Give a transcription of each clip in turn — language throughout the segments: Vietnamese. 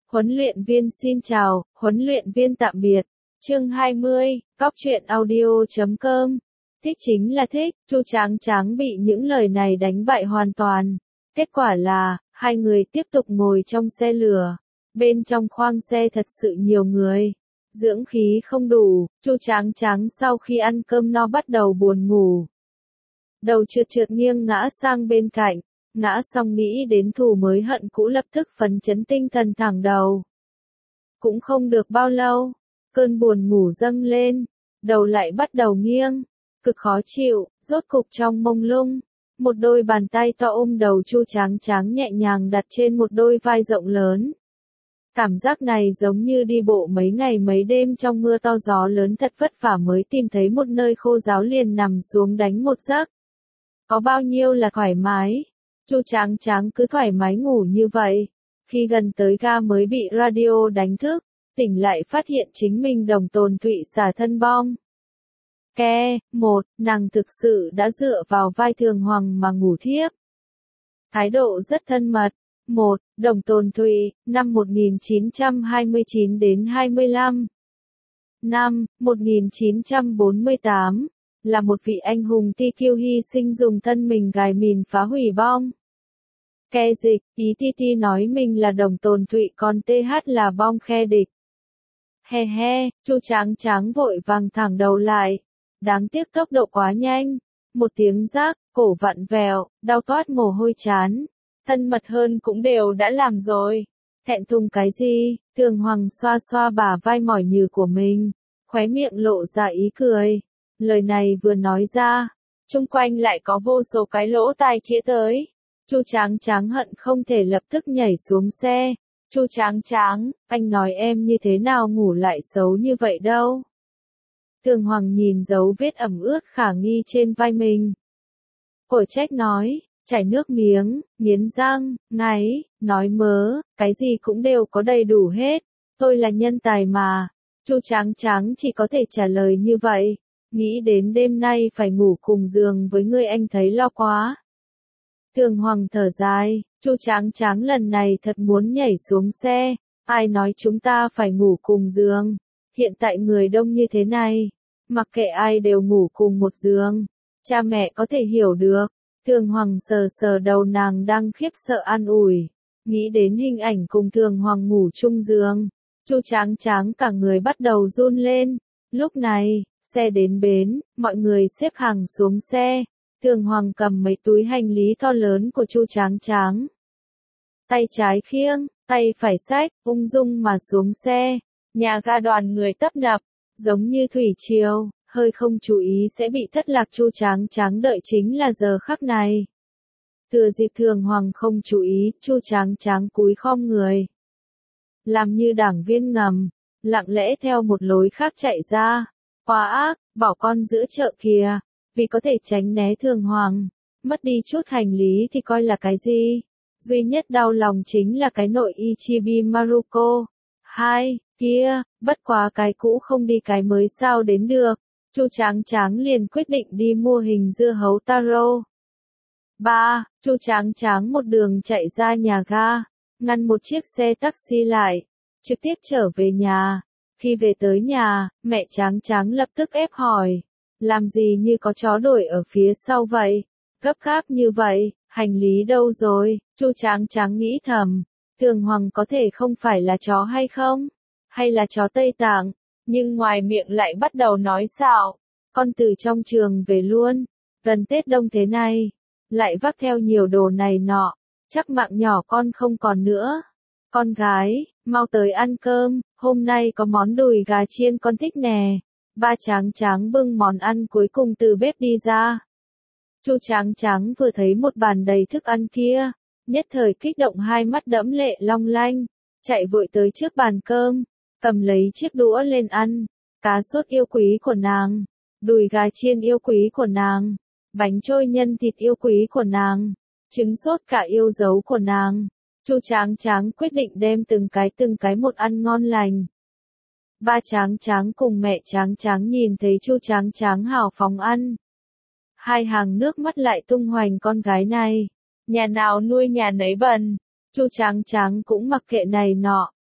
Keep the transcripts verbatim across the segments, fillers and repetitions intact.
Huấn luyện viên xin chào, huấn luyện viên tạm biệt. Chương hai mươi, cóc truyện audio chấm com. Thích chính là thích, Chu Tráng Tráng bị những lời này đánh bại hoàn toàn. Kết quả là, hai người tiếp tục ngồi trong xe lửa. Bên trong khoang xe thật sự nhiều người. Dưỡng khí không đủ, Chu Tráng Tráng sau khi ăn cơm no bắt đầu buồn ngủ. Đầu trượt trượt nghiêng ngã sang bên cạnh. Ngã xong nghĩ đến thù mới hận cũ lập tức phấn chấn tinh thần thẳng đầu. Cũng không được bao lâu, cơn buồn ngủ dâng lên, đầu lại bắt đầu nghiêng, cực khó chịu, rốt cục trong mông lung. Một đôi bàn tay to ôm đầu Chu Tráng Tráng nhẹ nhàng đặt trên một đôi vai rộng lớn. Cảm giác này giống như đi bộ mấy ngày mấy đêm trong mưa to gió lớn thật vất vả mới tìm thấy một nơi khô ráo liền nằm xuống đánh một giấc. Có bao nhiêu là thoải mái. Chu Tráng Tráng cứ thoải mái ngủ như vậy. Khi gần tới ga mới bị radio đánh thức, tỉnh lại phát hiện chính mình Đồng Tồn Thụy xả thân bong. Ke, một, nàng thực sự đã dựa vào vai Thường Hoàng mà ngủ thiếp. Thái độ rất thân mật. Một, Đồng Tồn Thụy, năm một nghìn chín trăm hai mươi chín đến hai mươi lăm. Năm, một nghìn chín trăm bốn mươi tám, là một vị anh hùng ti kiêu hy sinh dùng thân mình gài mìn phá hủy bong. Ke dịch, ý ti ti nói mình là Đồng Tồn Thụy còn th là bong khe địch. He he, Chu Tráng Tráng vội vàng thẳng đầu lại. Đáng tiếc tốc độ quá nhanh. Một tiếng rác, cổ vặn vẹo, đau toát mồ hôi chán. Thân mật hơn cũng đều đã làm rồi. Thẹn thùng cái gì, Thường Hoàng xoa xoa bả vai mỏi nhừ của mình. Khóe miệng lộ ra ý cười. Lời này vừa nói ra, chung quanh lại có vô số cái lỗ tai chĩa tới. Chu Tráng Tráng hận không thể lập tức nhảy xuống xe. Chu Tráng Tráng, anh nói em như thế nào ngủ lại xấu như vậy đâu. Thường Hoàng nhìn dấu vết ẩm ướt khả nghi trên vai mình. Cổ trách nói, chảy nước miếng, nghiến răng, ngáy, nói mớ, cái gì cũng đều có đầy đủ hết. Tôi là nhân tài mà. Chu Tráng Tráng chỉ có thể trả lời như vậy. Nghĩ đến đêm nay phải ngủ cùng giường với người anh thấy lo quá. Thường Hoàng thở dài, Chu Tráng Tráng lần này thật muốn nhảy xuống xe. Ai nói chúng ta phải ngủ cùng giường. Hiện tại người đông như thế này. Mặc kệ ai đều ngủ cùng một giường. Cha mẹ có thể hiểu được. Thường Hoàng sờ sờ đầu nàng đang khiếp sợ an ủi. Nghĩ đến hình ảnh cùng Thường Hoàng ngủ chung giường. Chu Tráng Tráng cả người bắt đầu run lên. Lúc này, xe đến bến, mọi người xếp hàng xuống xe. Thường Hoàng cầm mấy túi hành lý to lớn của Chu Tráng Tráng. Tay trái khiêng, tay phải xách, ung dung mà xuống xe. Nhà ga đoàn người tấp nập, giống như thủy triều, hơi không chú ý sẽ bị thất lạc. Chu Tráng Tráng đợi chính là giờ khắc này. Thừa dịp Thường Hoàng không chú ý, Chu Tráng Tráng cúi khom người. Làm như đảng viên ngầm, lặng lẽ theo một lối khác chạy ra. Quá ác, bảo con giữa chợ kìa. Vì có thể tránh né Thường Hoàng, mất đi chút hành lý thì coi là cái gì. Duy nhất đau lòng chính là cái nội Ichibi Maruko. Hai, kia, bất quá cái cũ không đi cái mới sao đến được. Chu Tráng Tráng liền quyết định đi mua hình dưa hấu taro. Ba, Chu Tráng Tráng một đường chạy ra nhà ga, ngăn một chiếc xe taxi lại, trực tiếp trở về nhà. Khi về tới nhà, mẹ Tráng Tráng lập tức ép hỏi. Làm gì như có chó đuổi ở phía sau vậy? Gấp gáp như vậy, hành lý đâu rồi? Chu Tráng Tráng nghĩ thầm. Thường Hoàng có thể không phải là chó hay không? Hay là chó Tây Tạng? Nhưng ngoài miệng lại bắt đầu nói xạo. Con từ trong trường về luôn. Gần Tết Đông thế này. Lại vác theo nhiều đồ này nọ. Chắc mạng nhỏ con không còn nữa. Con gái, mau tới ăn cơm. Hôm nay có món đùi gà chiên con thích nè. Ba Tráng Tráng bưng món ăn cuối cùng từ bếp đi ra. Chu Tráng Tráng vừa thấy một bàn đầy thức ăn kia, nhất thời kích động hai mắt đẫm lệ long lanh, chạy vội tới trước bàn cơm, cầm lấy chiếc đũa lên ăn. Cá sốt yêu quý của nàng, đùi gà chiên yêu quý của nàng, bánh trôi nhân thịt yêu quý của nàng, trứng sốt cả yêu dấu của nàng. Chu Tráng Tráng quyết định đem từng cái từng cái một ăn ngon lành. Ba Tráng Tráng cùng mẹ Tráng Tráng nhìn thấy Chu Tráng Tráng hào phóng ăn. Hai hàng nước mắt lại tung hoành con gái này. Nhà nào nuôi nhà nấy bần. Chu Tráng Tráng cũng mặc kệ này nọ.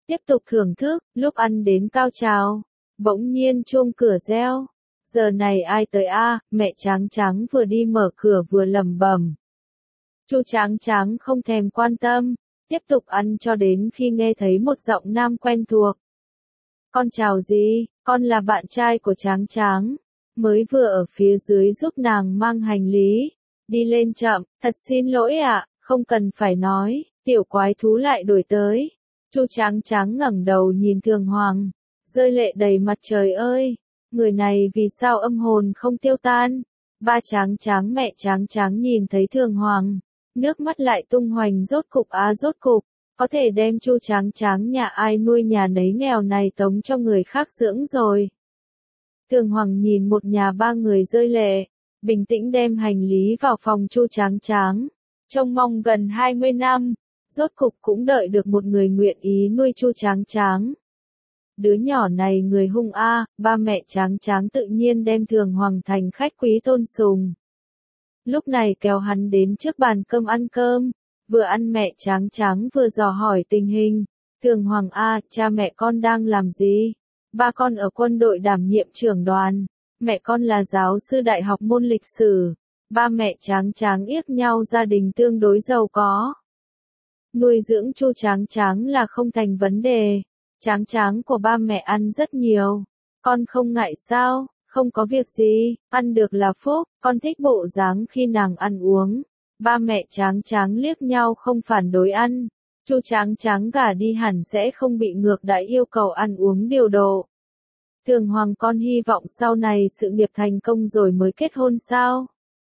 tiếp tục thưởng thức, lúc ăn đến cao trào, bỗng nhiên chuông cửa reo. Giờ này ai tới a? Mẹ Tráng Tráng vừa đi mở cửa vừa lẩm bẩm. Chu Tráng Tráng không thèm quan tâm, tiếp tục ăn cho đến khi nghe thấy một giọng nam quen thuộc. Con chào gì, con là bạn trai của Tráng Tráng, mới vừa ở phía dưới giúp nàng mang hành lý, đi lên chậm, thật xin lỗi ạ, không cần phải nói, tiểu quái thú lại đuổi tới. Chu Tráng Tráng ngẩng đầu nhìn Thường Hoàng, rơi lệ đầy mặt. Trời ơi, người này vì sao âm hồn không tiêu tan? Ba Tráng Tráng mẹ Tráng Tráng nhìn thấy Thường Hoàng, nước mắt lại tung hoành. Rốt cục á rốt cục, có thể đem Chu Tráng Tráng nhà ai nuôi nhà nấy nghèo này tống cho người khác dưỡng rồi. Thường Hoàng nhìn một nhà ba người rơi lệ, bình tĩnh đem hành lý vào phòng Chu Tráng Tráng, trông mong gần hai mươi năm, rốt cục cũng đợi được một người nguyện ý nuôi Chu Tráng Tráng. Đứa nhỏ này người hung a, ba mẹ Tráng Tráng tự nhiên đem Thường Hoàng thành khách quý tôn sùng. Lúc này kéo hắn đến trước bàn cơm ăn cơm, vừa ăn mẹ Tráng Tráng vừa dò hỏi tình hình. Thường Hoàng a, cha mẹ con đang làm gì? Ba con ở quân đội đảm nhiệm trưởng đoàn, mẹ con là giáo sư đại học môn lịch sử. Ba mẹ Tráng Tráng yếc nhau, gia đình tương đối giàu có. Nuôi dưỡng Chu Tráng Tráng là không thành vấn đề. Tráng Tráng của ba mẹ ăn rất nhiều. Con không ngại sao? Không có việc gì, ăn được là phúc, con thích bộ dáng khi nàng ăn uống. Ba mẹ Tráng Tráng liếc nhau không phản đối ăn. Chu Tráng Tráng gả đi hẳn sẽ không bị ngược đãi yêu cầu ăn uống điều độ. Thường Hoàng con hy vọng sau này sự nghiệp thành công rồi mới kết hôn sao?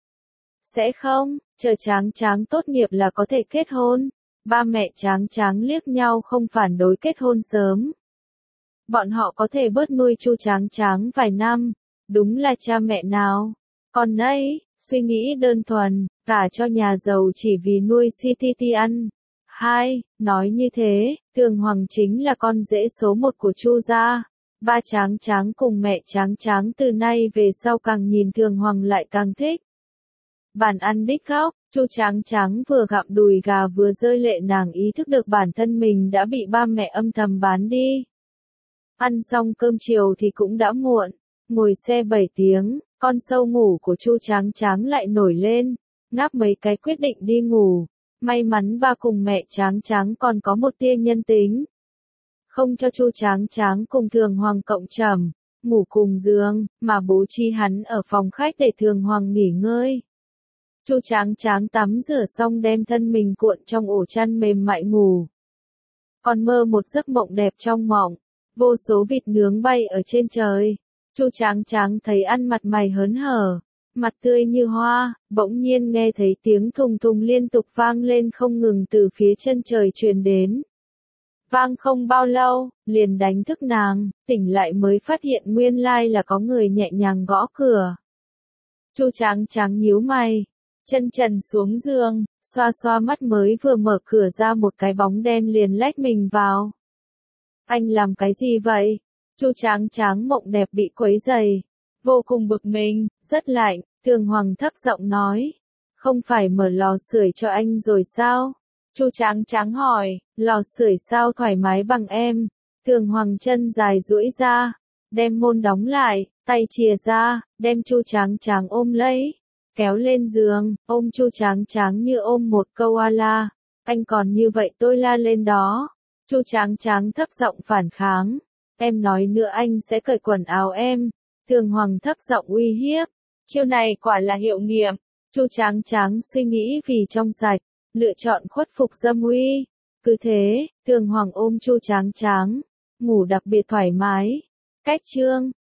Sẽ không, chờ Tráng Tráng tốt nghiệp là có thể kết hôn. Ba mẹ Tráng Tráng liếc nhau không phản đối kết hôn sớm. Bọn họ có thể bớt nuôi Chu Tráng Tráng vài năm, đúng là cha mẹ nào. Còn ấy, suy nghĩ đơn thuần, cả cho nhà giàu chỉ vì nuôi xê tê tê ăn. Hai, nói như thế, Thường Hoàng chính là con rể số một của Chu gia. Ba Tráng Tráng cùng mẹ Tráng Tráng từ nay về sau càng nhìn Thường Hoàng lại càng thích. Bàn ăn đích khóc, Chu Tráng Tráng vừa gặm đùi gà vừa rơi lệ, nàng ý thức được bản thân mình đã bị ba mẹ âm thầm bán đi. Ăn xong cơm chiều thì cũng đã muộn, ngồi xe bảy tiếng, con sâu ngủ của Chu Tráng Tráng lại nổi lên, ngáp mấy cái quyết định đi ngủ. May mắn ba cùng mẹ Tráng Tráng còn có một tia nhân tính, không cho Chu Tráng Tráng cùng Thường Hoàng cộng trầm, ngủ cùng giường, mà bố trí hắn ở phòng khách để Thường Hoàng nghỉ ngơi. Chu Tráng Tráng tắm rửa xong đem thân mình cuộn trong ổ chăn mềm mại ngủ. Còn mơ một giấc mộng đẹp trong mộng, vô số vịt nướng bay ở trên trời. Chu Tráng Tráng thấy ăn mặt mày hớn hở, mặt tươi như hoa, bỗng nhiên nghe thấy tiếng thùng thùng liên tục vang lên không ngừng từ phía chân trời truyền đến. Vang không bao lâu, liền đánh thức nàng, tỉnh lại mới phát hiện nguyên lai là có người nhẹ nhàng gõ cửa. Chu Tráng Tráng nhíu mày, chân trần xuống giường, xoa xoa mắt mới vừa mở cửa ra một cái bóng đen liền lách mình vào. Anh làm cái gì vậy? Chu Tráng Tráng mộng đẹp bị quấy rầy, vô cùng bực mình, rất lạnh. Thường Hoàng thấp giọng nói, không phải mở lò sưởi cho anh rồi sao? Chu Tráng Tráng hỏi, lò sưởi sao thoải mái bằng em? Thường Hoàng chân dài duỗi ra, đem môn đóng lại, tay chìa ra, đem Chu Tráng Tráng ôm lấy, kéo lên giường, ôm Chu Tráng Tráng như ôm một koala. Anh còn như vậy tôi la lên đó. Chu Tráng Tráng thấp giọng phản kháng, em nói nữa anh sẽ cởi quần áo em. Thường Hoàng thấp giọng uy hiếp, chiêu này quả là hiệu nghiệm. Chu Tráng Tráng suy nghĩ vì trong sạch, lựa chọn khuất phục dâm uy. Cứ thế, Thường Hoàng ôm Chu Tráng Tráng, ngủ đặc biệt thoải mái. Cách chương